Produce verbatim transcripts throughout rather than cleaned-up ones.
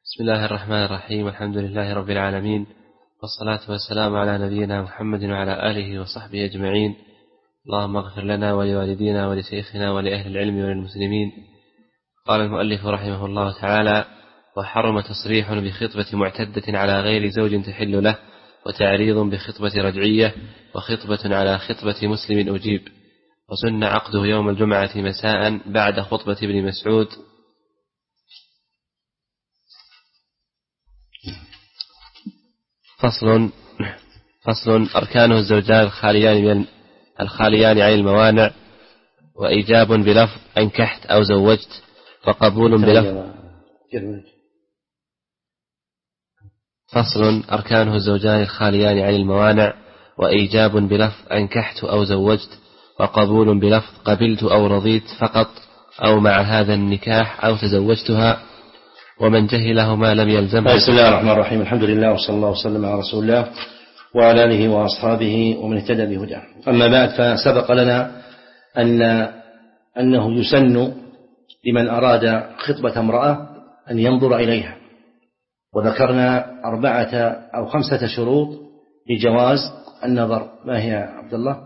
بسم الله الرحمن الرحيم. الحمد لله رب العالمين، والصلاة والسلام على نبينا محمد وعلى آله وصحبه أجمعين. اللهم اغفر لنا ولوالدينا ولشيخنا ولأهل العلم وللمسلمين. قال المؤلف رحمه الله تعالى: وحرم تصريح بخطبة معتدة على غير زوج تحل له، وتعريض بخطبة رجعية، وخطبة على خطبة مسلم أجيب، وسن عقده يوم الجمعة مساء بعد خطبة ابن مسعود. فصل فصل أركانه الزوجان الخاليان الخاليان عن الموانع، وإيجاب بلفظ أنكحت أو زوجت، وقبول بلفظ فصل أركانه الزوجان الخاليان عن الموانع، وإيجاب بلفظ أنكحت أو زوجت، وقبول بلفظ قبلت أو رضيت فقط، أو مع هذا النكاح أو تزوجتها، ومن جهلهما لم يلزمه. بسم الله الرحمن الرحيم. الحمد لله وصلى الله وسلم على رسول الله وعلى آله وأصحابه ومن اهتدى بهداه. أما بعد، فسبق لنا أن أنه يسن لمن أراد خطبة امرأة أن ينظر إليها، وذكرنا أربعة أو خمسة شروط لجواز النظر. ما هي يا عبد الله؟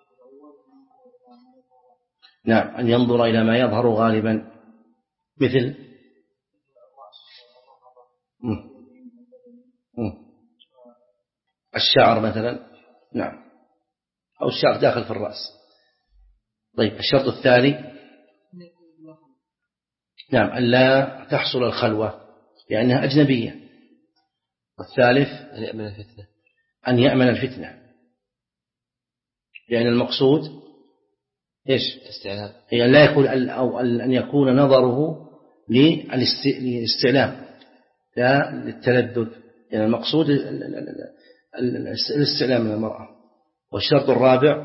نعم، أن ينظر إلى ما يظهر غالبا، مثل الشعر مثلا، نعم، أو الشعر داخل في الرأس. طيب، الشرط الثاني نعم أن لا تحصل الخلوة لأنها أجنبية. والثالث أن يأمن الفتنة أن يأمن الفتنة لأن المقصود إيش؟ استعلام، هي لا يكون أو أن يكون نظره للاستعلام لا للتلذذ، يعني المقصود الاستعلام من المرأة. والشرط الرابع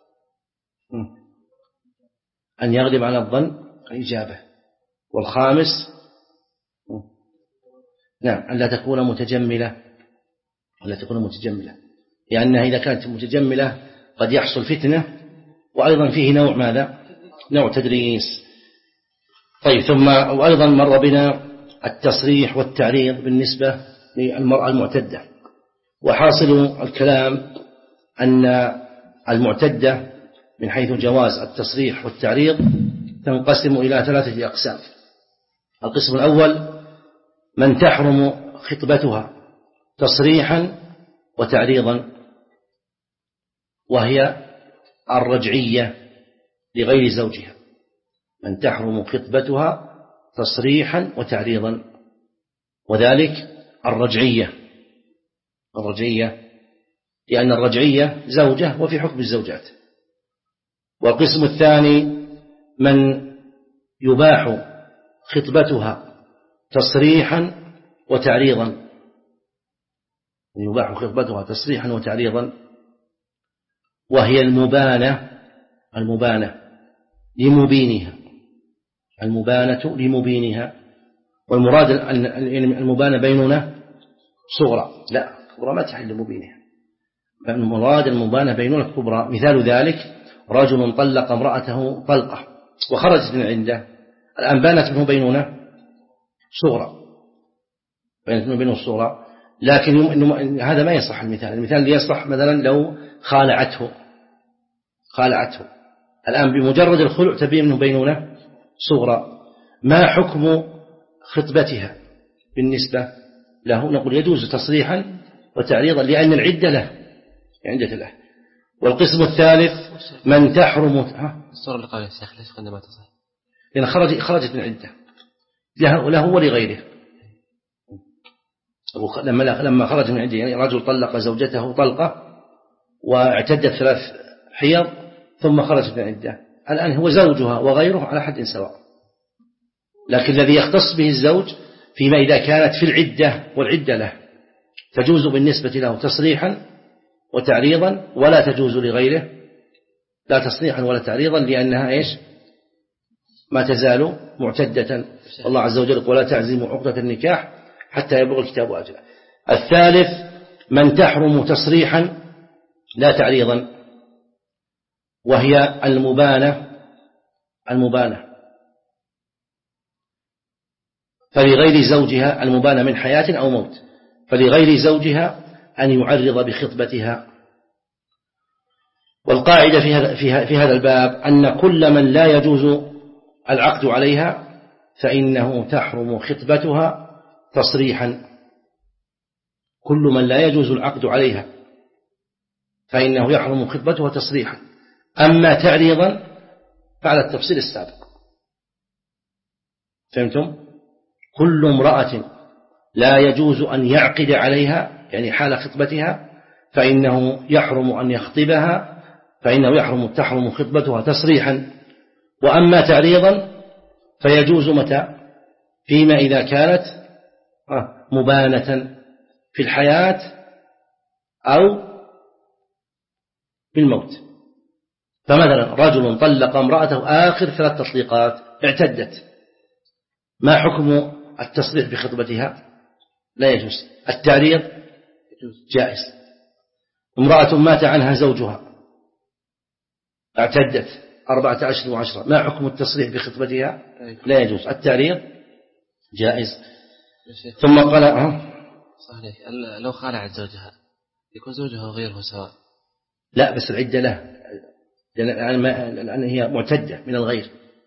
أن يغلب على الظن الإجابة. والخامس نعم أن لا تكون متجملة لا تكون متجملة لأنها إذا كانت متجملة قد يحصل فتنة، وأيضا فيه نوع ماذا؟ نوع تدريس. طيب، ثم وأيضا مر بنا التصريح والتعريض بالنسبة للمرأة المعتدة. وحاصل الكلام أن المعتدة من حيث جواز التصريح والتعريض تنقسم إلى ثلاثة أقسام. القسم الأول من تحرم خطبتها تصريحا وتعريضا، وهي الرجعية لغير زوجها. من تحرم خطبتها تصريحا وتعريضا، وذلك الرجعية الرجعية لأن الرجعية زوجة وفي حكم الزوجات. والقسم الثاني من يباح خطبتها تصريحا وتعريضا من يباح خطبتها تصريحا وتعريضا وهي المبانة المبانة لمبينها المبانة لمبينها. والمراد المبانة بينونة صغرى، لا كبرى ما تحل لمبينها. المراد المبانة بينونة كبرى. مثال ذلك رجل طلق امرأته طلقة وخرجت من عنده، الآن بانت منه بينونة صغرى بانت منه بينونة صغرى، لكن هذا ما يصح. المثال المثال اللي يصح مثلا لو خالعته خالعته الآن بمجرد الخلع تبين منه بينونة صغرى. ما حكم خطبتها بالنسبة له؟ نقول يجوز تصريحا وتعريضا لأن العدة له عدة له. والقسم الثالث من تحرم الصورة اللي قال الشيخ ليش عندما تصح؟ لأن خرج خرجت من عدة له ولغيره. لما لما خرج من عدة، يعني رجل طلق زوجته طلقة واعتدت ثلاث حيض ثم خرجت من عدة، الآن هو زوجها وغيره على حد سواء. لكن الذي يختص به الزوج فيما إذا كانت في العدة والعدة له تجوز بالنسبة له تصريحا وتعريضا، ولا تجوز لغيره لا تصريحا ولا تعريضا لأنها إيش؟ ما تزال معتدة. الله عز وجل ولا تعزموا عقدة النكاح حتى يبلغ الكتاب أجله. الثالث من تحرم تصريحا لا تعريضا، وهي المبانة المبانة فلغير زوجها المبانة من حياة أو موت، فلغير زوجها أن يعرض بخطبتها. والقاعدة في هذا في هذا الباب أن كل من لا يجوز العقد عليها فإنه تحرم خطبتها تصريحا. كل من لا يجوز العقد عليها فإنه يحرم خطبتها تصريحا. أما تعريضا فعلى التفصيل السابق. فهمتم؟ كل امرأة لا يجوز أن يعقد عليها يعني حال خطبتها فإنه يحرم أن يخطبها، فإنه يحرم تحرم خطبتها تصريحا. وأما تعريضا فيجوز متى؟ فيما إذا كانت مبانة في الحياة أو بالموت. فمثلا رجل طلق امرأته آخر ثلاث تطليقات اعتدت، ما حكم التصريح بخطبتها؟ لا يجوز. التعريض جائز. امرأة مات عنها زوجها اعتدت أربعة أشهر وعشرة، ما حكم التصريح بخطبتها؟ لا يجوز. التعريض جائز. ثم قال أه؟ صحيح لو خالعت زوجها يكون زوجها وغيره سواء؟ لا بس العدة له، لأن هي معتدة من الغير،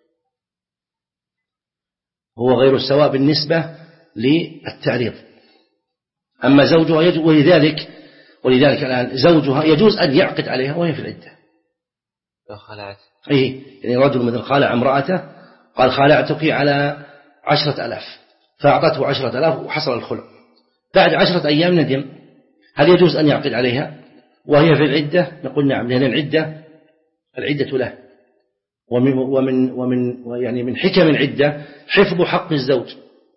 هو غير السواء بالنسبة للتعريض. أما زوجها يجوز، ولذلك ولذلك الآن زوجها يجوز أن يعقد عليها وهي في العدة. لو خالعت أي يعني رجل مثل خالع امرأته قال خالعتك على عشرة ألاف فأعطته عشرة ألاف وحصل الخلع، بعد عشرة أيام ندم، هل يجوز أن يعقد عليها وهي في العدة؟ نقول نعم، لأن العدة العدة له، ومن ومن ومن يعني من حكم العدة حفظ حق الزوج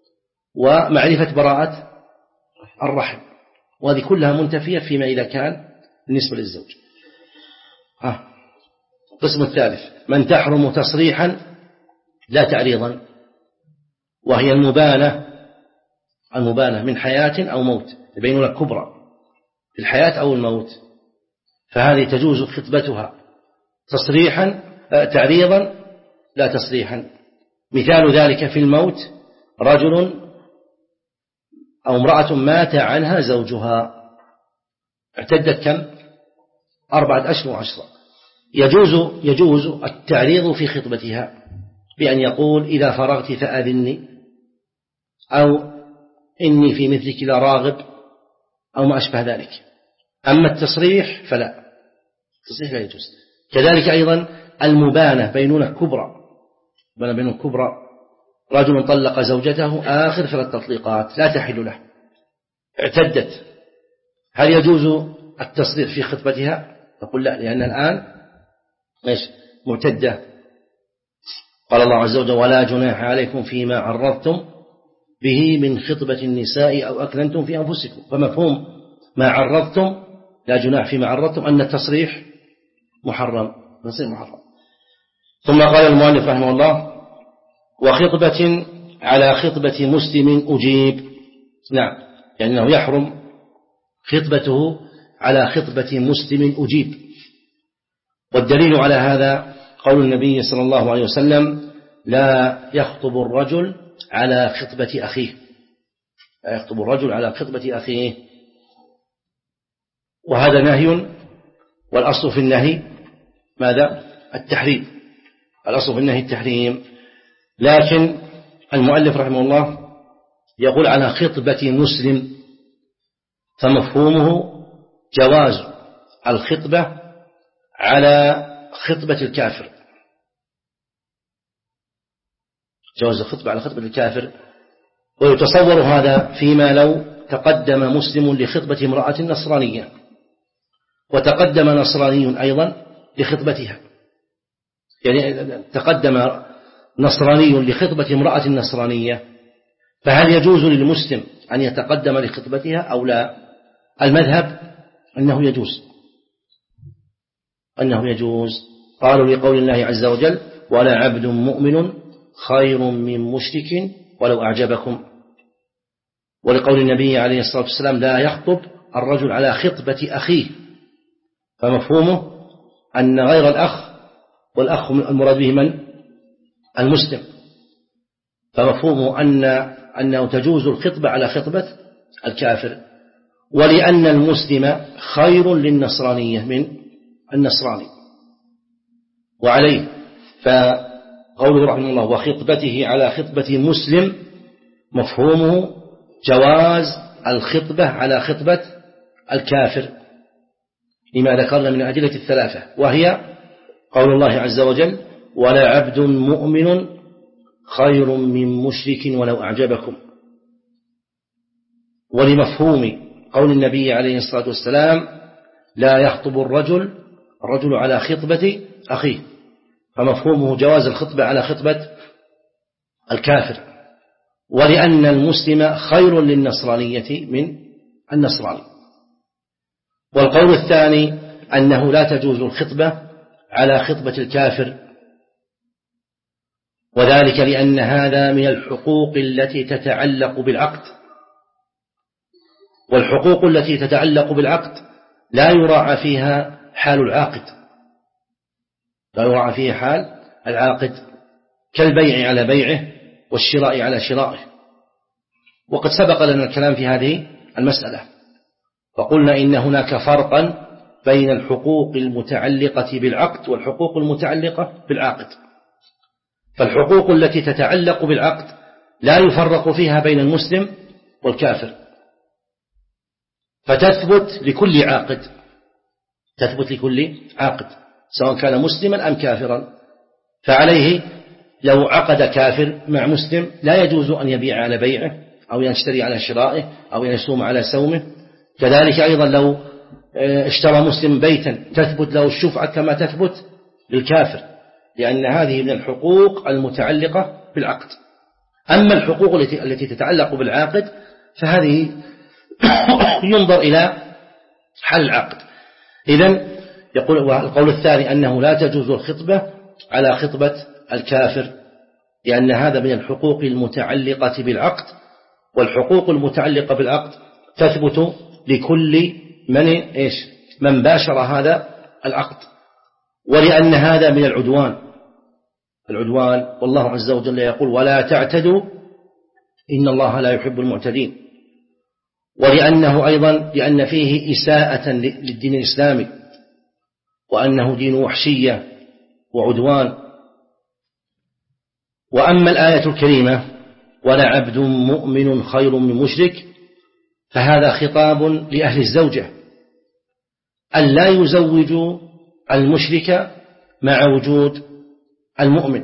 ومعرفة براءة الرحم، وهذه كلها منتفية فيما إذا كان بالنسبة للزوج. ها القسم الثالث من تحرم تصريحا لا تعريضا، وهي المبانة المبانة من حياة أو موت، يبين لك كبرى في الحياة أو الموت، فهذه تجوز خطبتها تصريحا تعريضا لا تصريحا. مثال ذلك في الموت رجل أو امرأة مات عنها زوجها اعتدت كم؟ أربعة أشهر وعشرة، يجوز يجوز التعريض في خطبتها بأن يقول إذا فرغت فأذني، أو إني في مثلك لراغب، أو ما أشبه ذلك. أما التصريح فلا، التصريح لا يجوز. كذلك أيضا المبانة بينونة كبرى، بينونة كبرى رجل طلق زوجته آخر ثلاث تطليقات لا تحل له اعتدت، هل يجوز التصريح في خطبتها؟ نقول لا، لأن الآن إيش معتدة. قال الله عز وجل ولا جناح عليكم فيما عرضتم به من خطبة النساء أو أكننتم في أنفسكم. فمفهوم ما عرضتم لا جناح فيما عرضتم أن التصريح محرم، تصريح محرم. ثم قال المؤلف رحمه الله وخطبة على خطبة مسلم أجيب، نعم يعني أنه يحرم خطبته على خطبة مسلم أجيب. والدليل على هذا قول النبي صلى الله عليه وسلم لا يخطب الرجل على خطبة أخيه، لا يخطب الرجل على خطبة أخيه، وهذا نهي، والأصل في النهي ماذا؟ التحريم، الأصل في النهي التحريم. لكن المؤلف رحمه الله يقول على خطبة مسلم، فمفهومه جواز الخطبة على خطبة الكافر، جواز الخطبة على خطبة الكافر. ويتصور هذا فيما لو تقدم مسلم لخطبة امرأة نصرانية وتقدم نصراني أيضا لخطبتها، يعني تقدم نصراني لخطبة امرأة نصرانية، فهل يجوز للمسلم أن يتقدم لخطبتها أو لا؟ المذهب أنه يجوز، أنه يجوز. قالوا لقول الله عز وجل ولا عبد مؤمن خير من مشرك ولو أعجبكم، ولقول النبي عليه الصلاة والسلام لا يخطب الرجل على خطبة أخيه، فمفهومه أن غير الأخ، والأخ المراد به من؟ المسلم، فمفهومه أن أنه تجوز الخطبة على خطبة الكافر، ولأن المسلم خير للنصرانية من النصراني. وعليه فقوله رحمه الله وخطبته على خطبة مسلم مفهومه جواز الخطبة على خطبة الكافر لما ذكرنا من أدلة الثلاثة، وهي قول الله عز وجل ولا عبد مؤمن خير من مشرك ولو أعجبكم، ولمفهوم قول النبي عليه الصلاة والسلام لا يخطب الرجل الرجل على خطبة أخيه، فمفهومه جواز الخطبة على خطبة الكافر، ولأن المسلم خير للنصرانية من النصراني. والقول الثاني أنه لا تجوز الخطبة على خطبة الكافر، وذلك لأن هذا من الحقوق التي تتعلق بالعقد، والحقوق التي تتعلق بالعقد لا يراعى فيها حال العاقد، لا يراعى فيها حال العاقد كالبيع على بيعه والشراء على شرائه. وقد سبق لنا الكلام في هذه المسألة، فقلنا إن هناك فرقا بين الحقوق المتعلقة بالعقد والحقوق المتعلقة بالعاقد. فالحقوق التي تتعلق بالعقد لا يفرق فيها بين المسلم والكافر، فتثبت لكل عاقد، تثبت لكل عاقد سواء كان مسلما أم كافرا. فعليه لو عقد كافر مع مسلم لا يجوز أن يبيع على بيعه أو يشتري على شرائه أو يسوم على سومه. كذلك أيضا لو اشترى مسلم بيتا تثبت له الشفعة كما تثبت للكافر، لأن هذه من الحقوق المتعلقة بالعقد. أما الحقوق التي التي تتعلق بالعاقد فهذه ينظر إلى حال العقد. إذن يقول القول الثاني أنه لا تجوز الخطبة على خطبة الكافر، لأن هذا من الحقوق المتعلقة بالعقد، والحقوق المتعلقة بالعقد تثبت لكل من إيش من باشر هذا العقد، ولأن هذا من العدوان العدوان والله عز وجل يقول ولا تعتدوا إن الله لا يحب المعتدين. ولأنه أيضا لأن فيه إساءة للدين الإسلامي، وأنه دين وحشية وعدوان. وأما الآية الكريمة ولا عبد مؤمن خير من مشرك، فهذا خطاب لأهل الزوجة أن لا يزوجوا المشرك مع وجود المؤمن.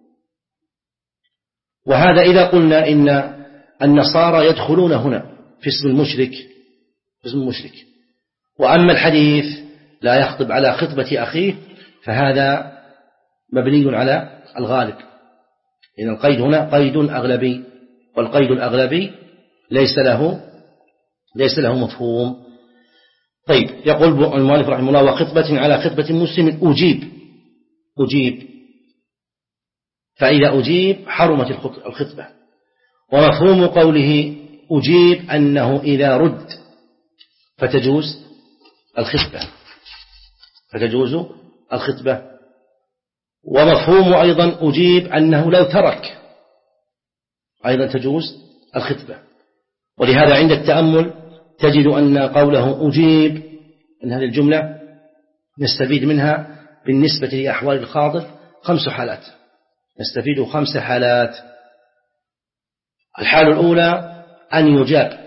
وهذا إذا قلنا إن النصارى يدخلون هنا في اسم المشرك في اسم المشرك وأما الحديث لا يخطب على خطبة أخيه فهذا مبني على الغالب، إن القيد هنا قيد أغلبي، والقيد الأغلبي ليس له ليس له مفهوم. طيب، يقول المؤلف رحمه الله وخطبة على خطبة مسلم أجيب أجيب فإذا أجيب حرمت الخطبة. ومفهوم قوله أجيب أنه إذا رد فتجوز الخطبة فتجوز الخطبة. ومفهوم أيضا أجيب أنه لو ترك أيضا تجوز الخطبة. ولهذا عند التأمل تجد أن قوله أجيب أن هذه الجملة نستفيد منها بالنسبة لأحوال الخاطب خمس حالات، نستفيد خمس حالات. الحالة الأولى أن يجاب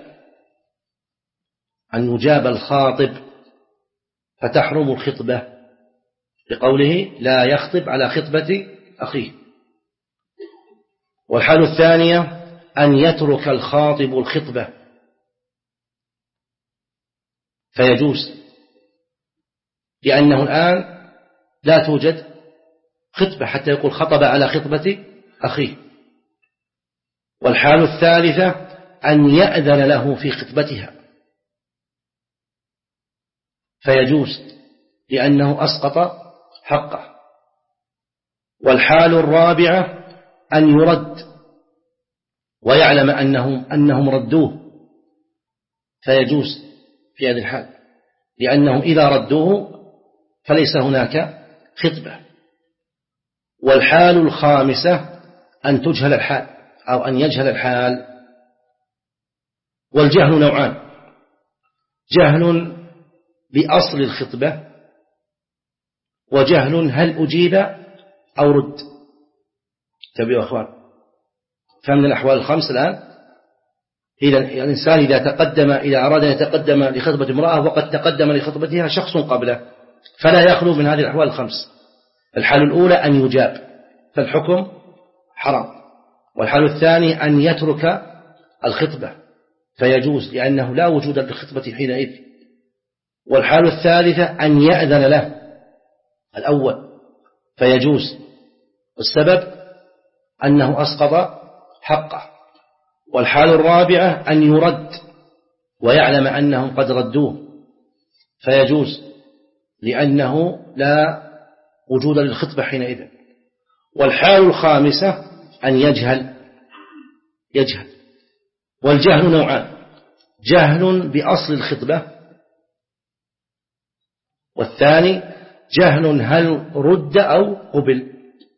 أن يجاب الخاطب فتحرم الخطبة بقوله لا يخطب على خطبة أخيه. والحالة الثانية أن يترك الخاطب الخطبة فيجوز، لأنه الآن لا توجد خطبة حتى يقول خطب على خطبة أخيه. والحالة الثالثة أن يأذن له في خطبتها فيجوز، لأنه أسقط حقه. والحالة الرابعة أن يرد ويعلم أنهم, أنهم ردوه فيجوز في هذه الحال، لأنهم إذا ردوه فليس هناك خطبة. والحال الخامسة أن تجهل الحال أو أن يجهل الحال والجهل نوعان: جهل بأصل الخطبة، وجهل هل أجيب أو رد. تبعوا أخوان، فمن الأحوال الخمس الآن. إذا الإنسان إذا تقدم إذا أراد أن يتقدم لخطبة امرأة وقد تقدم لخطبتها شخص قبله، فلا يخلو من هذه الأحوال الخمس. الحال الأولى أن يجاب فالحكم حرام، والحال الثاني أن يترك الخطبة فيجوز لأنه لا وجود للخطبة حينئذ، والحال الثالثة أن يأذن له الأول فيجوز، والسبب أنه أسقط حقه، والحال الرابعة أن يرد ويعلم أنهم قد ردوه فيجوز لأنه لا وجود للخطبة حينئذ، والحال الخامسة أن يجهل يجهل والجهل نوعان: جهل بأصل الخطبة، والثاني جهل هل رد أو قبل.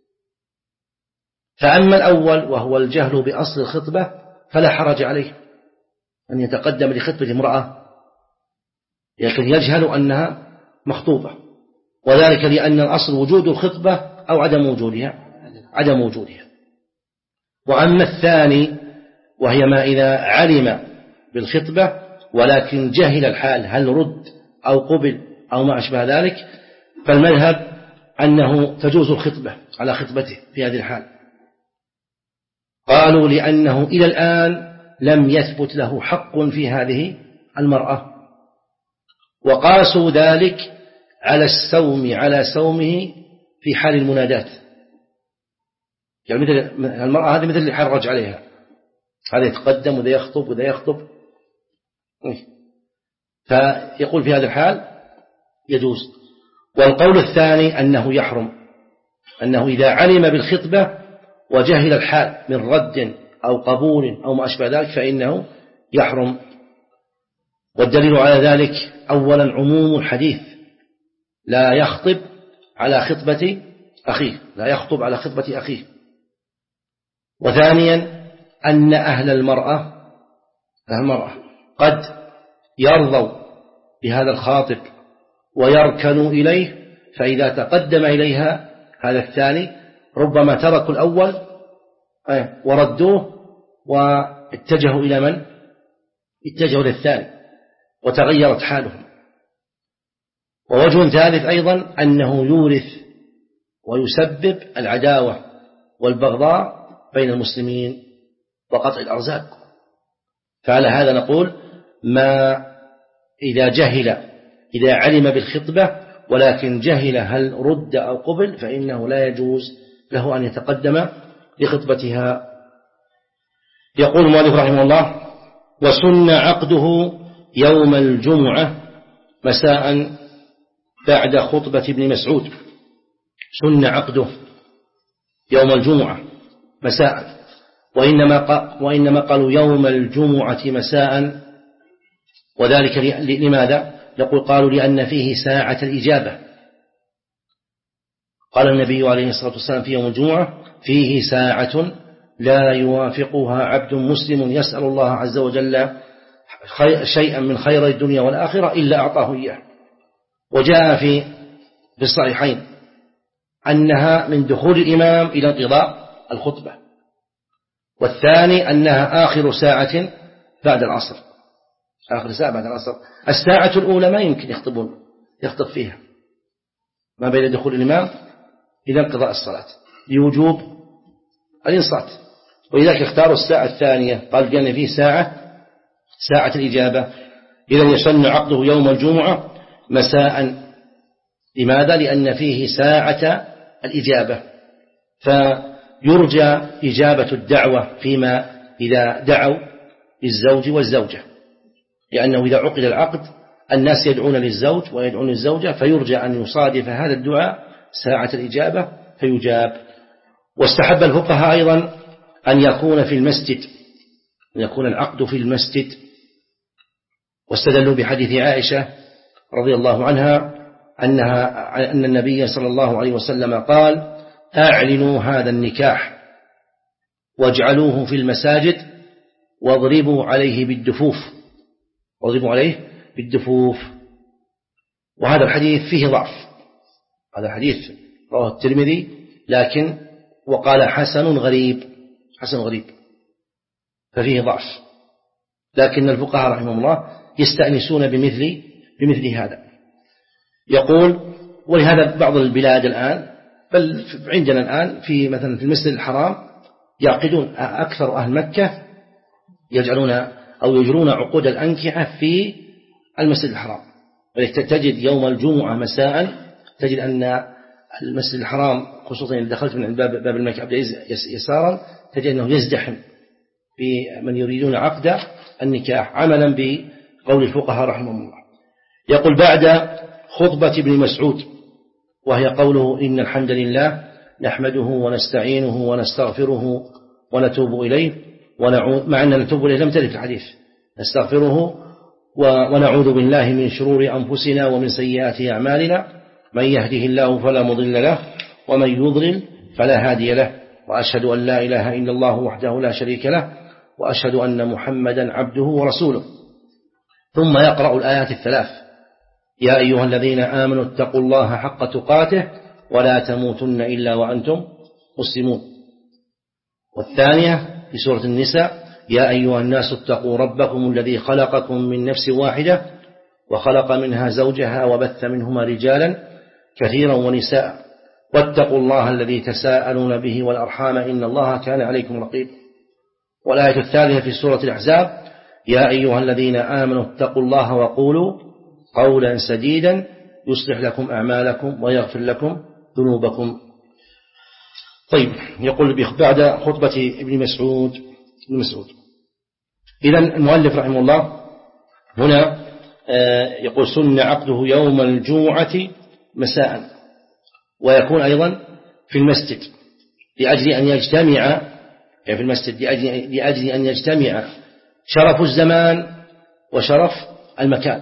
فأما الأول وهو الجهل بأصل الخطبة فلا حرج عليه أن يتقدم لخطبة امرأة لكن يجهل أنها مخطوبة، وذلك لأن الأصل وجود الخطبة أو عدم وجودها عدم وجودها. وأما الثاني وهي ما إذا علم بالخطبة ولكن جهل الحال هل رد أو قبل أو ما أشبه ذلك، فالمذهب أنه تجوز الخطبة على خطبته في هذه الحال. قالوا لأنه إلى الآن لم يثبت له حق في هذه المرأة، وقاسوا ذلك على السوم على سومه في حال المنادات. يعني مثل المرأة هذه مثل اللي حرج عليها، هذا يتقدم وذا يخطب وذا يخطب، فيقول في هذا الحال يجوز. والقول الثاني أنه يحرم، أنه إذا علم بالخطبة وجهل الحال من رد أو قبول أو ما أشبه ذلك فإنه يحرم. والدليل على ذلك أولا عموم الحديث: لا يخطب على خطبة أخيه لا يخطب على خطبة أخيه. وثانيا أن أهل المرأة أهل المرأة قد يرضوا بهذا الخاطب ويركنوا إليه، فإذا تقدم إليها هذا الثاني ربما تركوا الأول وردوه واتجهوا إلى من؟ اتجهوا للثاني وتغيرت حالهم. ووجه ثالث أيضا أنه يورث ويسبب العداوة والبغضاء بين المسلمين وقطع الأرزاق. فعلى هذا نقول ما إذا جهل إذا علم بالخطبة ولكن جهل هل رد أو قبل فإنه لا يجوز له أن يتقدم لخطبتها. يقول المؤلف رحمه الله: وسن عقده يوم الجمعة مساء بعد خطبة ابن مسعود. سن عقده يوم الجمعة مساء، وإنما, وإنما قالوا يوم الجمعة مساء، وذلك لماذا؟ يقول قالوا لأن فيه ساعة الإجابة. قال النبي عليه الصلاة والسلام في يوم الجمعة: فيه ساعة لا يوافقها عبد مسلم يسأل الله عز وجل شيئا من خير الدنيا والآخرة إلا أعطاه إياه. وجاء في في الصحيحين أنها من دخول الإمام إلى انقضاء الخطبة، والثاني أنها آخر ساعة بعد العصر آخر ساعة بعد العصر. الساعة الأولى ما يمكن يخطبون يخطب فيها ما بين دخول الإمام إلى انقضاء الصلاة لوجوب الإنصات، ولذلك اختاروا الساعة الثانية، قال لأن فيه ساعة ساعة الإجابة. إذا يسن عقده يوم الجمعة مساء. لماذا؟ لأن فيه ساعة الإجابة، فيرجى إجابة الدعوة فيما إذا دعوا للزوج والزوجة، لأنه إذا عقد العقد الناس يدعون للزوج ويدعون للزوجة، فيرجى أن يصادف هذا الدعاء ساعة الإجابة فيجاب. واستحب الفقهاء أيضا أن يكون في المسجد، أن يكون العقد في المسجد، واستدلوا بحديث عائشة رضي الله عنها أنها أن النبي صلى الله عليه وسلم قال: أعلنوا هذا النكاح واجعلوه في المساجد واضربوا عليه بالدفوف واضربوا عليه بالدفوف. وهذا الحديث فيه ضعف، هذا الحديث رواه الترمذي لكن وقال حسن غريب، حسن غريب ففيه ضعف، لكن الفقهاء رحمهم الله يستأنسون بمثل بمثل هذا. يقول ولهذا بعض البلاد الآن بل عندنا الآن في مثلا في المسجد الحرام يعقدون أكثر أهل مكة يجعلون أو يجرون عقود الأنكحة في المسجد الحرام. تجد يوم الجمعة مساء تجد أن المسجد الحرام خصوصا إذا دخلت من باب باب الملك عبد العزيز يسارا تجد أنه يزدحم بمن يريدون عقد النكاح عملا بقول الفقهاء رحمهم الله. يقول بعد خطبة ابن مسعود وهي قوله إن الحمد لله نحمده ونستعينه ونستغفره ونتوب إليه ونعوذ، مع أن نتوب إليه لم ترد في الحديث، نستغفره ونعوذ بالله من شرور أنفسنا ومن سيئات أعمالنا من يهده الله فلا مضل له ومن يضلل فلا هادي له، وأشهد أن لا إله إلا الله وحده لا شريك له وأشهد أن محمدا عبده ورسوله. ثم يقرأ الآيات الثلاث يا أيها الذين آمنوا اتقوا الله حق تقاته ولا تموتن إلا وأنتم مسلمون. والثانية في سورة النساء يا أيها الناس اتقوا ربكم الذي خلقكم من نفس واحدة وخلق منها زوجها وبث منهما رجالا كثيرا ونساء واتقوا الله الذي تساءلون به والأرحام إن الله كان عليكم رقيبا. والآية الثالثة في سورة الأحزاب يا أيها الذين آمنوا اتقوا الله وقولوا قولا سديدا يصلح لكم أعمالكم ويغفر لكم ذنوبكم. طيب يقول بعد خطبة ابن مسعود ابن مسعود إذن المؤلف رحمه الله هنا يقول سن عقده يوم الجمعة مساء ويكون أيضا في المسجد لأجل أن يجتمع في المسجد لأجل, لأجل أن يجتمع شرف الزمان وشرف المكان.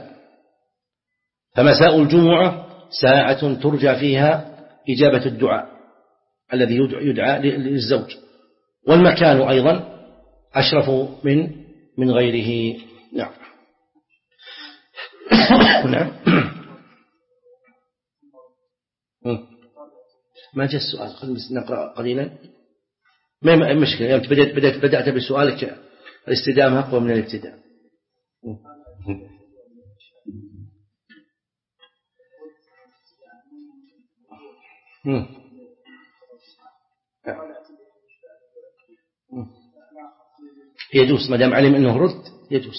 فمساء الجمعة ساعة ترجى فيها إجابة الدعاء الذي يدعى للزوج، والمكان أيضا أشرف من من غيره. نعم. نعم. ما جاء السؤال، خلينا نقرأ قليلا. ما مشكلة يعني بدأت بدأت بدأت بسؤالك الاستدامة أقوى من الابتداء. يجوز ما دام علم أنه رد يجوز.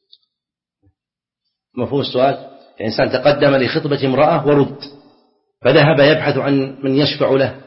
مفهوم السؤال؟ يعني إنسان تقدم لخطبة امرأة ورد فذهب يبحث عن من يشفع له،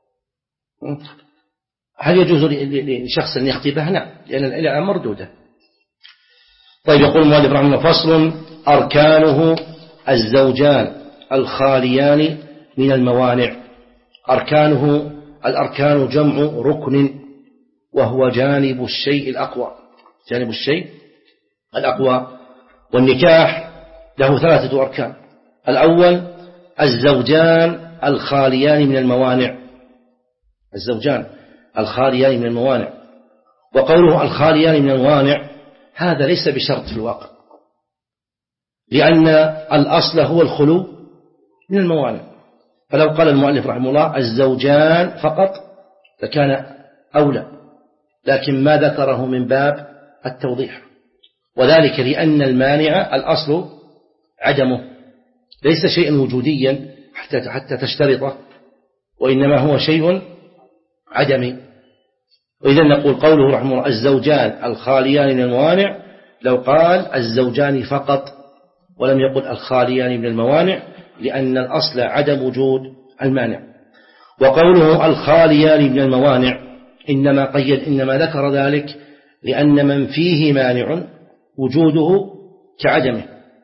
هل يجوز لشخص أن يخطبه؟ نعم، لأن الإلعة مردودة. طيب يقول المؤلف رحمه الله فصل أركانه الزوجان الخاليان من الموانع. أركانه الأركان جمع ركن وهو جانب الشيء الأقوى، جانب الشيء الأقوى. والنكاح له ثلاثة أركان. الأول الزوجان الخاليان من الموانع، الزوجان الخاليان من الموانع. وقوله الخاليان من الموانع هذا ليس بشرط في الواقع، لأن الأصل هو الخلو من الموانع. فلو قال المؤلف رحمه الله الزوجان فقط لكان أولى، لكن ما ذكره من باب التوضيح، وذلك لأن المانع الأصل عدمه، ليس شيئا وجوديا حتى حتى تشترطه، وإنما هو شيء عدمي. وإذا نقول قوله رحمه الله الزوجان الخاليان من الموانع، لو قال الزوجان فقط ولم يقل الخاليان من الموانع، لأن الأصل عدم وجود المانع. وقوله الخاليان من الموانع إنما قيد إنما ذكر ذلك لأن من فيه مانع وجوده كعدمه.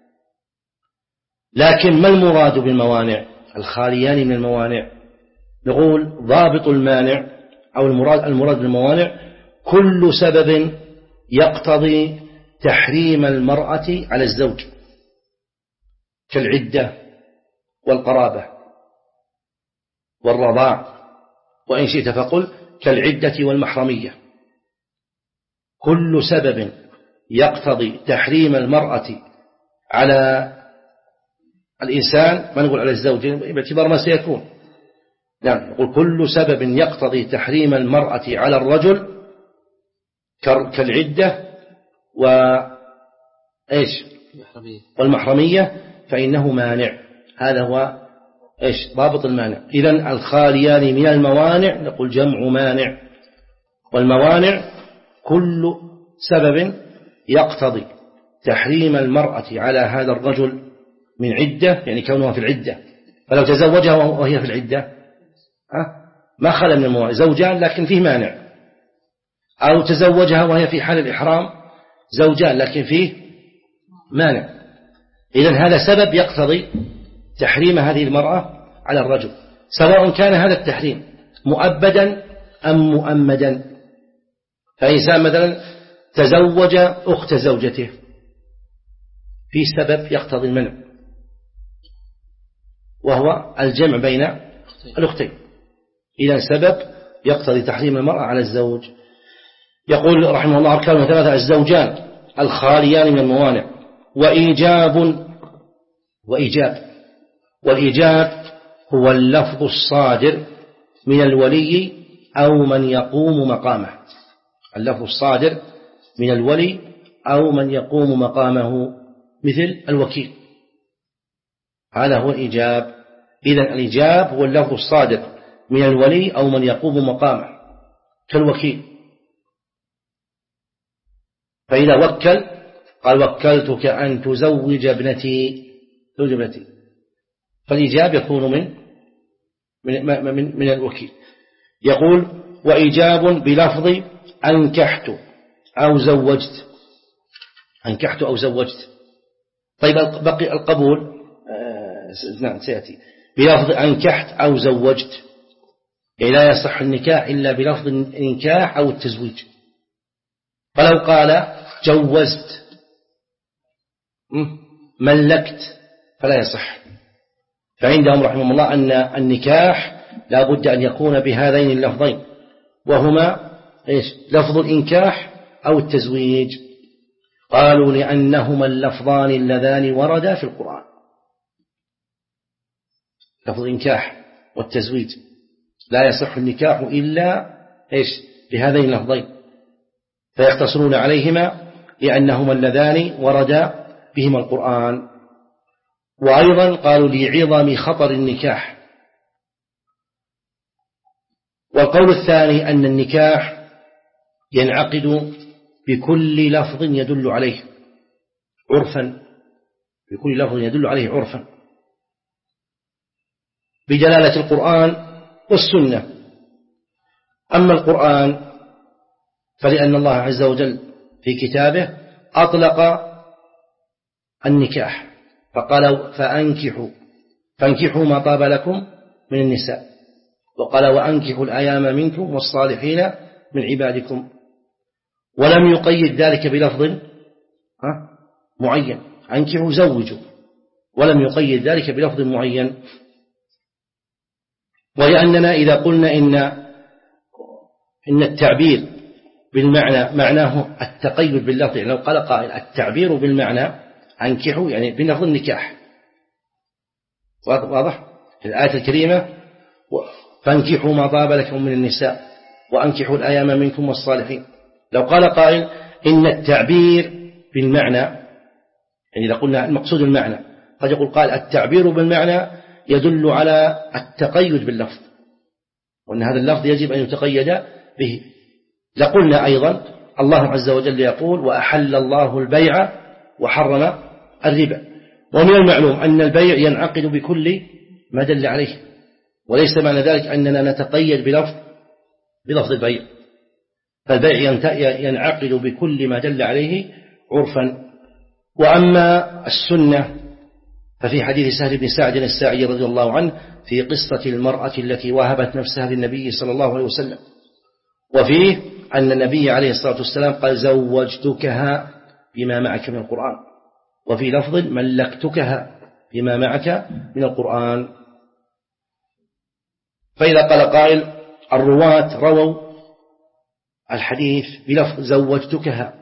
لكن ما المراد بالموانع الخاليان من الموانع؟ نقول ضابط المانع أو المراد المراد بالموانع كل سبب يقتضي تحريم المرأة على الزوج كالعدة والقرابة والرضاع، وإن شئت فقل كالعدة والمحرمية. كل سبب يقتضي تحريم المرأة على الإنسان، ما نقول على الزوج باعتبار ما سيكون، نعم نقول كل سبب يقتضي تحريم المرأة على الرجل كالعدة وإيش والمحرمية فإنه مانع. هذا هو إيش ضابط المانع. إذن الخاليان من الموانع نقول جمع مانع، والموانع كل سبب يقتضي تحريم المرأة على هذا الرجل من عدة، يعني كونها في العدة، فلو تزوجها وهي في العدة ما خلى من الموانع، زوجان لكن فيه مانع، أو تزوجها وهي في حال الإحرام زوجان لكن فيه مانع. إذن هذا سبب يقتضي تحريم هذه المرأة على الرجل، سواء كان هذا التحريم مؤبدا أم مؤمدا. فإنسان مثلا تزوج أخت زوجته في سبب يقتضي المنع، وهو الجمع بين الأختين، إذا سبب يقتضي تحريم المرأة على الزوج. يقول رحمه الله أركان ثلاثة: الزوجان الخاليان من الموانع، وإيجاب وإيجاب والإيجاب هو اللفظ الصادر من الولي أو من يقوم مقامه، اللفظ الصادر من الولي أو من يقوم مقامه مثل الوكيل، هذا هو الإيجاب. إذن الإيجاب هو اللفظ الصادر من الولي أو من يقوم مقامه كالوكيل، فإذا وكل قال وكلتك أن تزوج ابنتي زوج ابنتي، فالإيجاب يكون من من من, من الوكيل. يقول وإيجاب بلفظ أنكحت أو زوجت، أنكحت أو زوجت. طيب بقي القبول آه نعم سيأتي بلفظ أنكحت أو زوجت، يعني لا يصح النكاح إلا بلفظ النكاح أو التزويج. فلو قال جوزت ملكت فلا يصح. فعندهم رحمه الله أن النكاح لا بد أن يكون بهذين اللفظين، وهما إيش لفظ الإنكاح أو التزويج. قالوا لأنهما اللفظان اللذان وردا في القرآن، لفظ الإنكاح والتزويج، لا يصح النكاح إلا إيش بهذين اللفظين، فيقتصرون عليهما لأنهما اللذان وردا بهما القرآن. وأيضا قالوا لعظم خطر النكاح. والقول الثاني أن النكاح ينعقد بكل لفظ يدل عليه عرفا، بكل لفظ يدل عليه عرفا بدلالة القرآن والسنة. أما القرآن فلأن الله عز وجل في كتابه أطلق النكاح فقال فأنكحوا فانكحوا ما طاب لكم من النساء، وقال وأنكحوا الأيام منكم والصالحين من عبادكم، ولم يقيد ذلك بلفظ معين، أنكحوا زوجوا، ولم يقيد ذلك بلفظ معين. ولأننا إذا قلنا إن إن التعبير بالمعنى معناه التقيد باللفظ، يعني لو قال قائل التعبير بالمعنى أنكحوا يعني بلفظ النكاح، واضح الآية الكريمة فانكحوا ما طاب لكم من النساء وأنكحوا الأيام منكم والصالحين. لو قال قائل إن التعبير بالمعنى، يعني إذا قلنا المقصود المعنى، قد يقول قال التعبير بالمعنى يدل على التقيد باللفظ، وأن هذا اللفظ يجب أن يتقيد به. لقلنا أيضا الله عز وجل يقول وأحل الله البيع وحرم الربا، ومن المعلوم أن البيع ينعقد بكل ما دل عليه، وليس معنى ذلك أننا نتقيد بلفظ بلفظ البيع، فالبيع ينعقد بكل ما دل عليه عرفا. وأما السنة ففي حديث سهل بن سعد الساعدي رضي الله عنه في قصة المرأة التي وهبت نفسها للنبي صلى الله عليه وسلم، وفيه أن النبي عليه الصلاة والسلام قال زوجتكها بما معك من القرآن، وفي لفظ ملكتكها بما معك من القرآن. فإذا قال قائل الرواة رووا الحديث بلفظ زوجتكها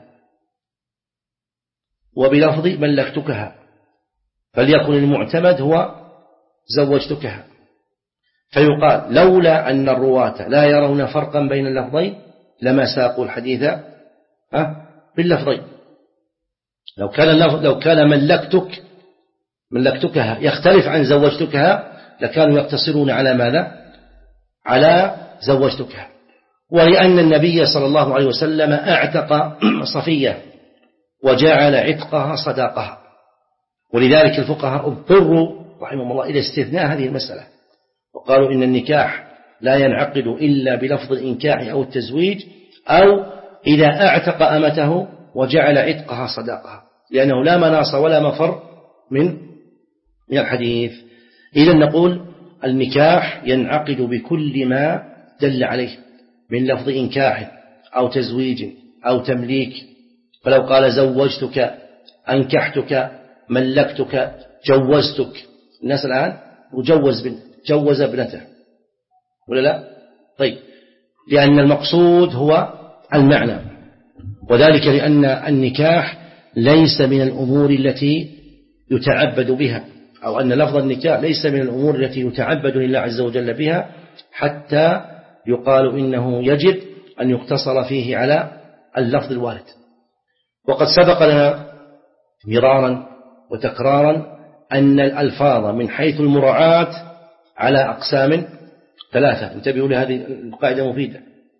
وبلفظ ملكتكها، فليكن المعتمد هو زوجتكها. فيقال لولا أن الرواة لا يرون فرقا بين اللفظين لما ساقوا الحديث باللفظين. لو كان لو كان ملكتك ملكتكها يختلف عن زوجتكها لكانوا يقتصرون على ماذا؟ على زوجتكها. ولأن النبي صلى الله عليه وسلم اعتق صفية وجعل عتقها صداقها، ولذلك الفقهاء اضطروا رحمهم الله إلى استثناء هذه المسألة، وقالوا إن النكاح لا ينعقد إلا بلفظ الإنكاح أو التزويج، أو إذا اعتق أمته وجعل عتقها صداقها، لأنه لا مناص ولا مفر من من الحديث. إذا نقول النكاح ينعقد بكل ما دل عليه من لفظ إنكاح أو تزويج أو تمليك. فلو قال زوجتك، أنكحتك، ملكتك، جوزتك، الناس الآن وجوز بن جوز ابنته ولا لا؟ طيب، لأن المقصود هو المعنى، وذلك لأن النكاح ليس من الأمور التي يتعبد بها، أو أن لفظ النكاح ليس من الأمور التي يتعبد لله عز وجل بها حتى يقال إنه يجب أن يقتصر فيه على اللفظ الوارد. وقد سبق لنا مرارا وتكرارا أن الألفاظ من حيث المراعاة على أقسام ثلاثة. انتبهوا لهذه القاعدة مفيدة.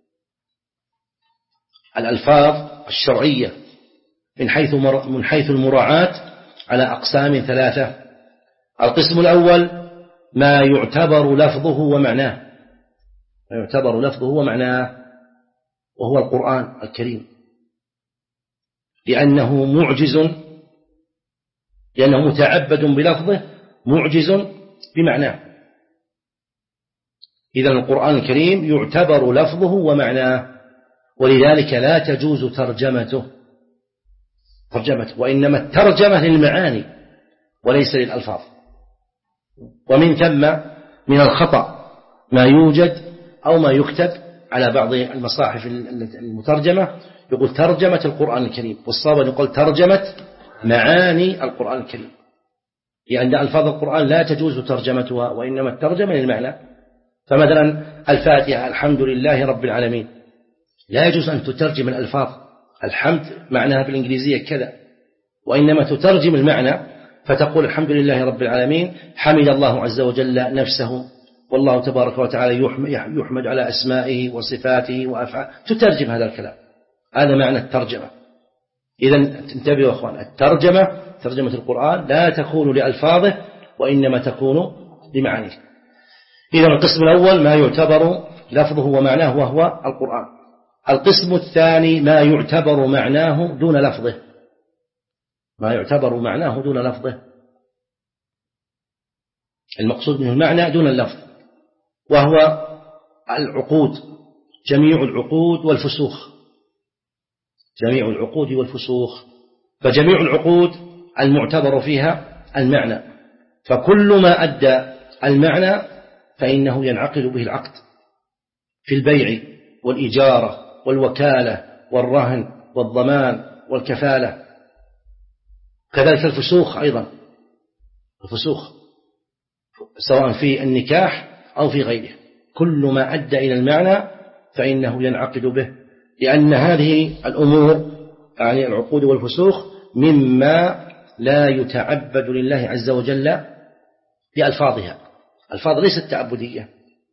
الألفاظ الشرعية من حيث من حيث المراعاة على أقسام ثلاثة. القسم الأول ما يعتبر لفظه ومعناه، ما يعتبر لفظه ومعناه وهو القرآن الكريم، لأنه معجز، لأنه متعبد بلفظه معجز بمعناه. إذا القرآن الكريم يعتبر لفظه ومعناه، ولذلك لا تجوز ترجمته ترجمته وإنما الترجمة للمعاني وليس للألفاظ. ومن ثم من الخطأ ما يوجد أو ما يكتب على بعض المصاحف المترجمة يقول ترجمة القرآن الكريم، والصواب يقول ترجمة معاني القرآن الكريم، لأن ألفاظ القرآن لا تجوز ترجمتها وإنما الترجمة للمعنى. فمثلا الفاتحة الحمد لله رب العالمين، لا يجوز أن تترجم الألفاظ، الحمد معناها بالإنجليزية كذا، وإنما تترجم المعنى فتقول الحمد لله رب العالمين حمد الله عز وجل نفسه، والله تبارك وتعالى يحمد على أسمائه وصفاته وأفعاله، تترجم هذا الكلام. هذا معنى الترجمة. إذا انتبهوا يا أخوان، الترجمة ترجمة القرآن لا تكون لألفاظه وإنما تكون لمعانيه. إذا القسم الأول ما يعتبر لفظه ومعناه وهو القرآن. القسم الثاني ما يعتبر معناه دون لفظه، ما يعتبر معناه دون لفظه، المقصود منه المعنى دون اللفظ، وهو العقود، جميع العقود والفسوخ، جميع العقود والفسوخ. فجميع العقود المعتبر فيها المعنى، فكل ما أدى المعنى فإنه ينعقد به العقد في البيع والإجارة والوكالة والرهن والضمان والكفالة. كذلك الفسوخ أيضا، الفسوخ سواء في النكاح أو في غيره، كل ما أدى إلى المعنى فإنه ينعقد به، لأن هذه الأمور يعني العقود والفسوخ مما لا يتعبد لله عز وجل بألفاظها، الفاظ ليست تعبدية.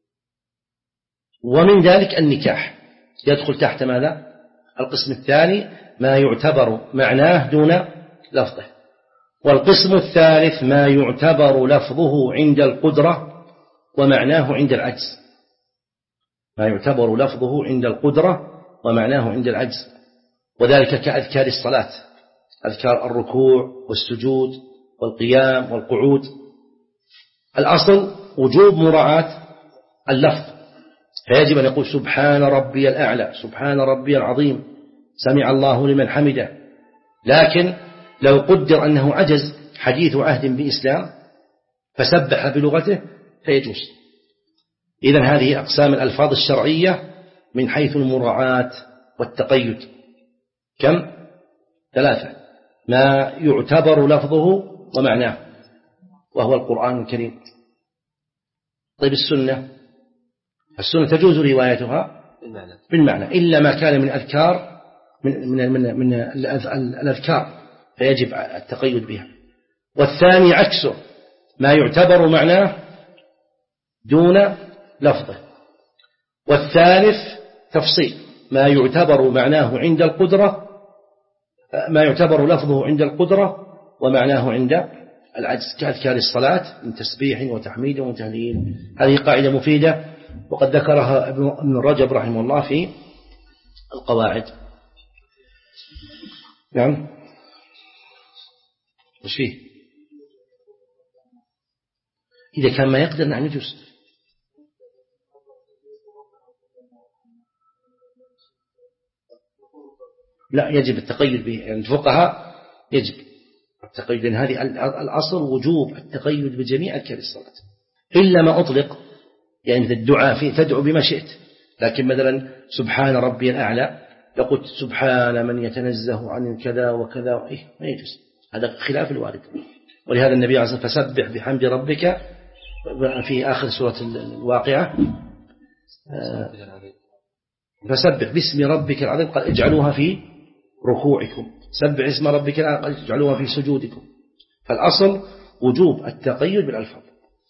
ومن ذلك النكاح يدخل تحت ماذا؟ القسم الثاني ما يعتبر معناه دون لفظه. والقسم الثالث ما يعتبر لفظه عند القدرة ومعناه عند العجز، ما يعتبر لفظه عند القدرة ومعناه عند العجز، وذلك كأذكار الصلاة، أذكار الركوع والسجود والقيام والقعود. الأصل وجوب مراعاة اللفظ، فيجب أن يقول سبحان ربي الأعلى، سبحان ربي العظيم، سمع الله لمن حمده. لكن لو قدر أنه عجز حديث عهد بإسلام فسبح بلغته فيجوز. إذن هذه أقسام الألفاظ الشرعية من حيث المراعاة والتقيد كم؟ ثلاثة. ما يعتبر لفظه ومعناه وهو القرآن الكريم. طيب السنة، السنة تجوز روايتها بالمعنى إلا ما كان من أذكار من من من, من الأذكار فيجب التقيد بها. والثاني عكسه، ما يعتبر معناه دون لفظه. والثالث تفصيل، ما يعتبر معناه عند القدرة، ما يعتبر لفظه عند القدرة ومعناه عند العجز، كأذكار الصلاة من تسبيح وتحميد وتهليل. هذه قاعدة مفيدة وقد ذكرها ابن رجب رحمه الله في القواعد. نعم، وش فيه؟ إذا كان ما يقدر نعم يجوز. لا، يجب التقيد به، يعني الفقهاء يجب التقيد، لأن هذه الأصل وجوب التقيد بجميع أذكار الصلاة إلا ما أطلق، يعني مثل الدعاء فيه تدعو بما شئت، لكن مثلا سبحان ربي الأعلى يقول سبحان من يتنزه عن كذا وكذا، إيه ما يجوز، هذا خلاف الوارد. ولهذا النبي عليه الصلاة والسلام فسبح بحمد ربك في آخر سورة الواقعة، فسبح باسم ربك العظيم قال اجعلوها في ركوعكم، سبح اسم ربك العظيم اجعلوها في سجودكم. فالأصل وجوب التقيد بالألفاظ.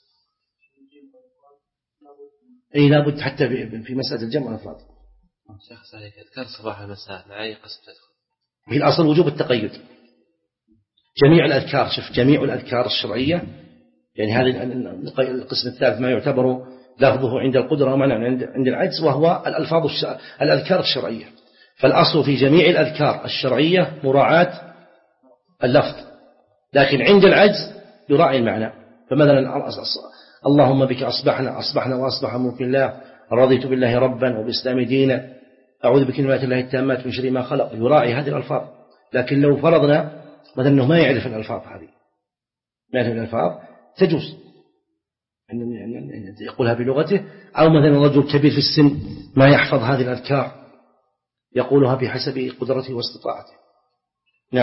أي لابد حتى في مسألة الجمع الألفاظ. شيخ سالك أذكار الصباح والمساء مع أي قسم تدخل؟ في الأصل وجوب التقيد جميع الأذكار. شوف، جميع الأذكار الشرعية، يعني هذا القسم الثالث ما يعتبر لفظه عند القدرة ومعنى عند العجز، وهو الألفاظ الأذكار الشرعية. فالأصل في جميع الأذكار الشرعية مراعاة اللفظ، لكن عند العجز يراعي المعنى. فمثلا اللهم بك أصبحنا أصبحنا وأصبح ملك الله، رضيت بالله ربا وبالإسلام دينا، أعوذ بكلمات الله التامات من شر ما خلق، يراعي هذه الألفاظ. لكن لو فرضنا مثلا أنه ما يعرف الألفاظ هذه، ما يعرف الألفاظ تجوز أن يقولها بلغته، أو مثلا رجل كبير في السن ما يحفظ هذه الأذكار يقولها بحسب قدرته واستطاعته.